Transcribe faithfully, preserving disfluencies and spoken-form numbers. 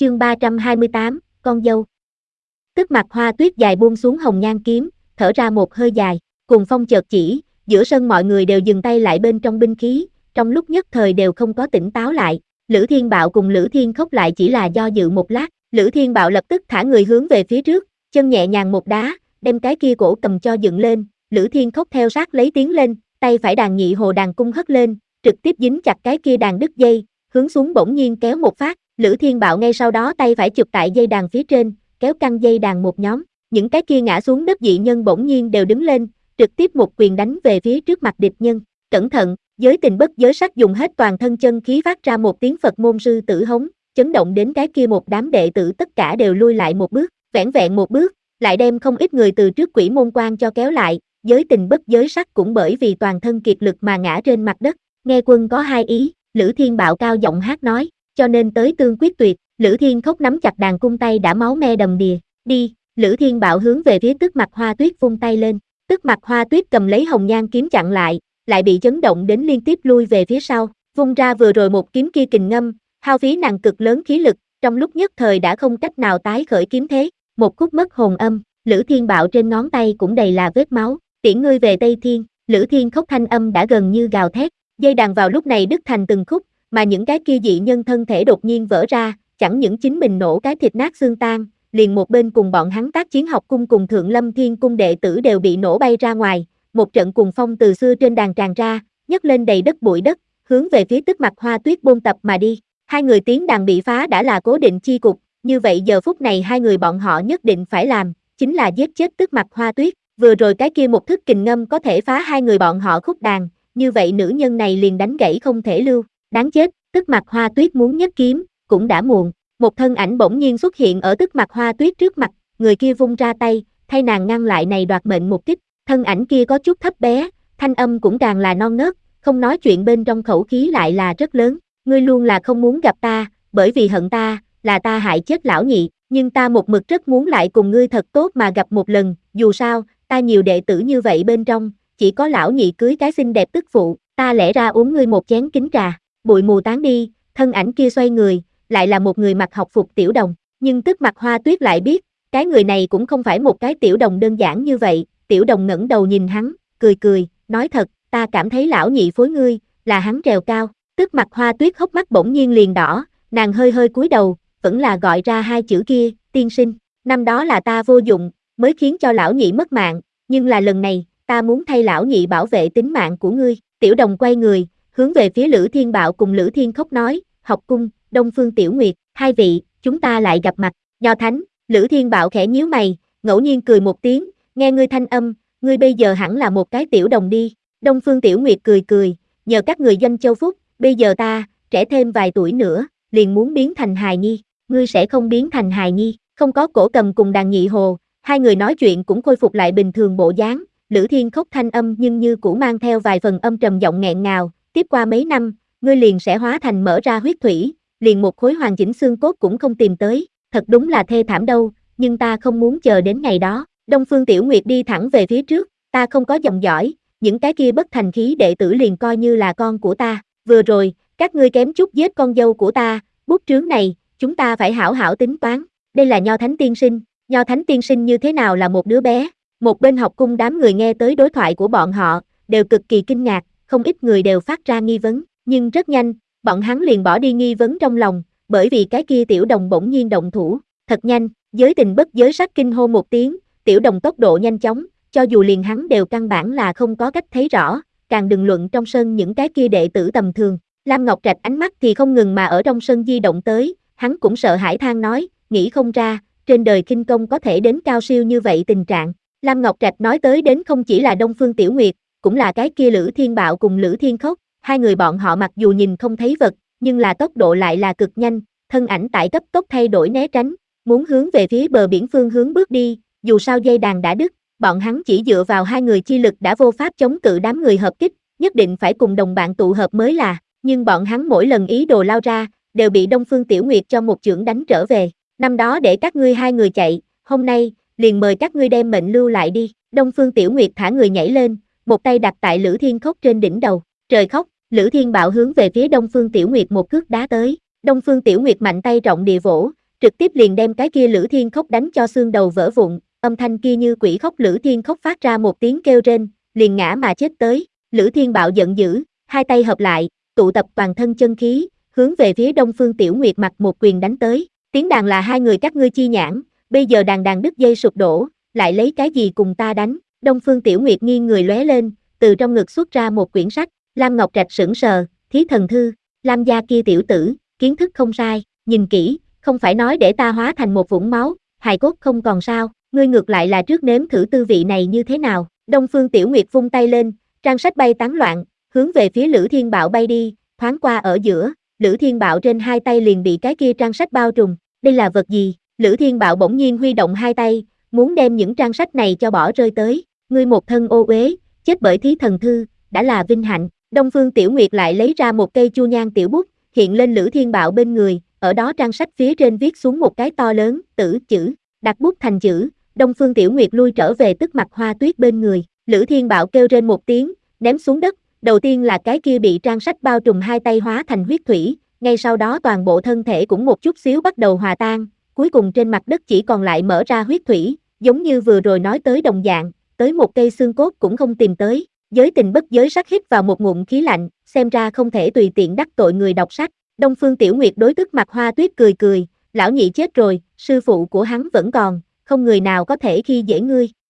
chương ba trăm hai mươi tám, con dâu. Tức Mặc Hoa Tuyết dài buông xuống hồng nhan kiếm, thở ra một hơi dài, cùng phong chợt chỉ, giữa sân mọi người đều dừng tay lại bên trong binh khí, trong lúc nhất thời đều không có tỉnh táo lại. Lữ Thiên Bạo cùng Lữ Thiên Khốc lại chỉ là do dự một lát, Lữ Thiên Bạo lập tức thả người hướng về phía trước, chân nhẹ nhàng một đá, đem cái kia cổ cầm cho dựng lên, Lữ Thiên Khốc theo sát lấy tiến lên, tay phải đàn nhị hồ đàn cung hất lên, trực tiếp dính chặt cái kia đàn đứt dây, hướng xuống bỗng nhiên kéo một phát, Lữ Thiên Bạo ngay sau đó tay phải chụp tại dây đàn phía trên, kéo căng dây đàn một nhóm, những cái kia ngã xuống đất dị nhân bỗng nhiên đều đứng lên, trực tiếp một quyền đánh về phía trước mặt địch nhân. Cẩn thận, giới tình bất giới sắc dùng hết toàn thân chân khí phát ra một tiếng Phật môn sư tử hống, chấn động đến cái kia một đám đệ tử tất cả đều lui lại một bước, vẻn vẹn một bước, lại đem không ít người từ trước quỷ môn quan cho kéo lại, giới tình bất giới sắc cũng bởi vì toàn thân kiệt lực mà ngã trên mặt đất. Nghe quân có hai ý, Lữ Thiên Bạo cao giọng hát nói, cho nên tới tương quyết tuyệt. Lữ Thiên Khốc nắm chặt đàn cung tay đã máu me đầm đìa, đi. Lữ Thiên Bạo hướng về phía Tức Mặc Hoa Tuyết vung tay lên, Tức Mặc Hoa Tuyết cầm lấy hồng nhan kiếm chặn lại, lại bị chấn động đến liên tiếp lui về phía sau, vung ra vừa rồi một kiếm kia kình ngâm, hao phí nàng cực lớn khí lực, trong lúc nhất thời đã không cách nào tái khởi kiếm thế, một khúc mất hồn âm, Lữ Thiên Bạo trên ngón tay cũng đầy là vết máu, tiễn ngươi về Tây Thiên. Lữ Thiên Khốc thanh âm đã gần như gào thét, dây đàn vào lúc này đứt thành từng khúc, mà những cái kia dị nhân thân thể đột nhiên vỡ ra, chẳng những chính mình nổ cái thịt nát xương tan, liền một bên cùng bọn hắn tác chiến học cung cùng Thượng Lâm Thiên cung đệ tử đều bị nổ bay ra ngoài, một trận cuồng phong từ xưa trên đàn tràn ra, nhấc lên đầy đất bụi đất, hướng về phía Tức Mặc Hoa Tuyết bôn tập mà đi. Hai người tiếng đàn bị phá đã là cố định chi cục, như vậy giờ phút này hai người bọn họ nhất định phải làm, chính là giết chết Tức Mặc Hoa Tuyết. Vừa rồi cái kia một thức kình ngâm có thể phá hai người bọn họ khúc đàn, như vậy nữ nhân này liền đánh gãy không thể lưu, đáng chết. Tức Mặc Hoa Tuyết muốn nhất kiếm, cũng đã muộn, một thân ảnh bỗng nhiên xuất hiện ở Tức Mặc Hoa Tuyết trước mặt, người kia vung ra tay, thay nàng ngăn lại này đoạt mệnh một kích, thân ảnh kia có chút thấp bé, thanh âm cũng càng là non nớt, không nói chuyện bên trong khẩu khí lại là rất lớn, ngươi luôn là không muốn gặp ta, bởi vì hận ta, là ta hại chết lão nhị, nhưng ta một mực rất muốn lại cùng ngươi thật tốt mà gặp một lần, dù sao, ta nhiều đệ tử như vậy bên trong, chỉ có lão nhị cưới cái xinh đẹp tức phụ, ta lẽ ra uống ngươi một chén kính trà. Bụi mù tán đi, thân ảnh kia xoay người, lại là một người mặc học phục tiểu đồng, nhưng Tức Mặc Hoa Tuyết lại biết, cái người này cũng không phải một cái tiểu đồng đơn giản như vậy. Tiểu đồng ngẩng đầu nhìn hắn, cười cười, nói thật, ta cảm thấy lão nhị phối ngươi, là hắn trèo cao. Tức Mặc Hoa Tuyết hốc mắt bỗng nhiên liền đỏ, nàng hơi hơi cúi đầu, vẫn là gọi ra hai chữ kia, tiên sinh, năm đó là ta vô dụng, mới khiến cho lão nhị mất mạng, nhưng là lần này, ta muốn thay lão nhị bảo vệ tính mạng của ngươi. Tiểu đồng quay người, hướng về phía Lữ Thiên Bạo cùng Lữ Thiên Khốc nói, học cung, Đông Phương Tiểu Nguyệt, hai vị, chúng ta lại gặp mặt. Nho Thánh. Lữ Thiên Bạo khẽ nhíu mày, ngẫu nhiên cười một tiếng, nghe ngươi thanh âm, ngươi bây giờ hẳn là một cái tiểu đồng đi. Đông Phương Tiểu Nguyệt cười cười, nhờ các người doanh châu phúc, bây giờ ta, trẻ thêm vài tuổi nữa, liền muốn biến thành hài nhi, ngươi sẽ không biến thành hài nhi. Không có cổ cầm cùng đàn nhị hồ, hai người nói chuyện cũng khôi phục lại bình thường bộ dáng. Lữ Thiên Khốc thanh âm nhưng như cũ mang theo vài phần âm trầm giọng nghẹn ngào, tiếp qua mấy năm, ngươi liền sẽ hóa thành mở ra huyết thủy, liền một khối hoàn chỉnh xương cốt cũng không tìm tới, thật đúng là thê thảm đâu, nhưng ta không muốn chờ đến ngày đó. Đông Phương Tiểu Nguyệt đi thẳng về phía trước, ta không có dòng dõi, những cái kia bất thành khí đệ tử liền coi như là con của ta, vừa rồi, các ngươi kém chút giết con dâu của ta, bút trướng này, chúng ta phải hảo hảo tính toán. Đây là Nho Thánh tiên sinh, Nho Thánh tiên sinh như thế nào là một đứa bé? Một bên học cung đám người nghe tới đối thoại của bọn họ, đều cực kỳ kinh ngạc, không ít người đều phát ra nghi vấn, nhưng rất nhanh, bọn hắn liền bỏ đi nghi vấn trong lòng, bởi vì cái kia tiểu đồng bỗng nhiên động thủ, thật nhanh, giới tình bất giới sắc kinh hô một tiếng, tiểu đồng tốc độ nhanh chóng, cho dù liền hắn đều căn bản là không có cách thấy rõ, càng đừng luận trong sân những cái kia đệ tử tầm thường. Lam Ngọc Trạch ánh mắt thì không ngừng mà ở trong sân di động tới, hắn cũng sợ hãi than nói, nghĩ không ra, trên đời khinh công có thể đến cao siêu như vậy tình trạng. Lam Ngọc Trạch nói tới đến không chỉ là Đông Phương Tiểu Nguyệt, cũng là cái kia Lữ Thiên Bạo cùng Lữ Thiên Khốc, hai người bọn họ mặc dù nhìn không thấy vật, nhưng là tốc độ lại là cực nhanh, thân ảnh tại cấp tốc thay đổi né tránh, muốn hướng về phía bờ biển phương hướng bước đi, dù sao dây đàn đã đứt, bọn hắn chỉ dựa vào hai người chi lực đã vô pháp chống cự đám người hợp kích, nhất định phải cùng đồng bạn tụ hợp mới là, nhưng bọn hắn mỗi lần ý đồ lao ra, đều bị Đông Phương Tiểu Nguyệt cho một chưởng đánh trở về, năm đó để các ngươi hai người chạy, hôm nay, liền mời các ngươi đem mệnh lưu lại đi. Đông Phương Tiểu Nguyệt thả người nhảy lên, một tay đặt tại Lữ Thiên Khốc trên đỉnh đầu, trời khóc, Lữ Thiên Bạo hướng về phía Đông Phương Tiểu Nguyệt một cước đá tới, Đông Phương Tiểu Nguyệt mạnh tay trọng địa vỗ, trực tiếp liền đem cái kia Lữ Thiên Khốc đánh cho xương đầu vỡ vụn, âm thanh kia như quỷ khóc Lữ Thiên Khốc phát ra một tiếng kêu rên, liền ngã mà chết tới. Lữ Thiên Bạo giận dữ, hai tay hợp lại, tụ tập toàn thân chân khí, hướng về phía Đông Phương Tiểu Nguyệt mặt một quyền đánh tới. Tiếng đàn là hai người các ngươi chi nhãn, bây giờ đàn đàn đứt dây sụp đổ, lại lấy cái gì cùng ta đánh? Đông Phương Tiểu Nguyệt nghiêng người lóe lên, từ trong ngực xuất ra một quyển sách. Lam Ngọc Trạch sững sờ, Thí Thần Thư, Lam gia kia tiểu tử, kiến thức không sai, nhìn kỹ, không phải nói để ta hóa thành một vũng máu, hài cốt không còn sao, ngươi ngược lại là trước nếm thử tư vị này như thế nào. Đông Phương Tiểu Nguyệt vung tay lên, trang sách bay tán loạn, hướng về phía Lữ Thiên Bạo bay đi, thoáng qua ở giữa, Lữ Thiên Bạo trên hai tay liền bị cái kia trang sách bao trùm. Đây là vật gì? Lữ Thiên Bạo bỗng nhiên huy động hai tay, muốn đem những trang sách này cho bỏ rơi tới. Ngươi một thân ô uế, chết bởi Thí Thần Thư, đã là vinh hạnh. Đông Phương Tiểu Nguyệt lại lấy ra một cây chu nhan tiểu bút, hiện lên Lữ Thiên Bạo bên người, ở đó trang sách phía trên viết xuống một cái to lớn tử chữ, đặt bút thành chữ. Đông Phương Tiểu Nguyệt lui trở về Tức Mặc Hoa Tuyết bên người. Lữ Thiên Bạo kêu rên một tiếng, ném xuống đất. Đầu tiên là cái kia bị trang sách bao trùm hai tay hóa thành huyết thủy, ngay sau đó toàn bộ thân thể cũng một chút xíu bắt đầu hòa tan, cuối cùng trên mặt đất chỉ còn lại mở ra huyết thủy, giống như vừa rồi nói tới đồng dạng, tới một cây xương cốt cũng không tìm tới. Giới Tình bất giới sắc hít vào một ngụm khí lạnh, xem ra không thể tùy tiện đắc tội người đọc sách. Đông Phương Tiểu Nguyệt đối Tức Mặc Hoa Tuyết cười cười, lão nhị chết rồi, sư phụ của hắn vẫn còn, không người nào có thể khi dễ ngươi.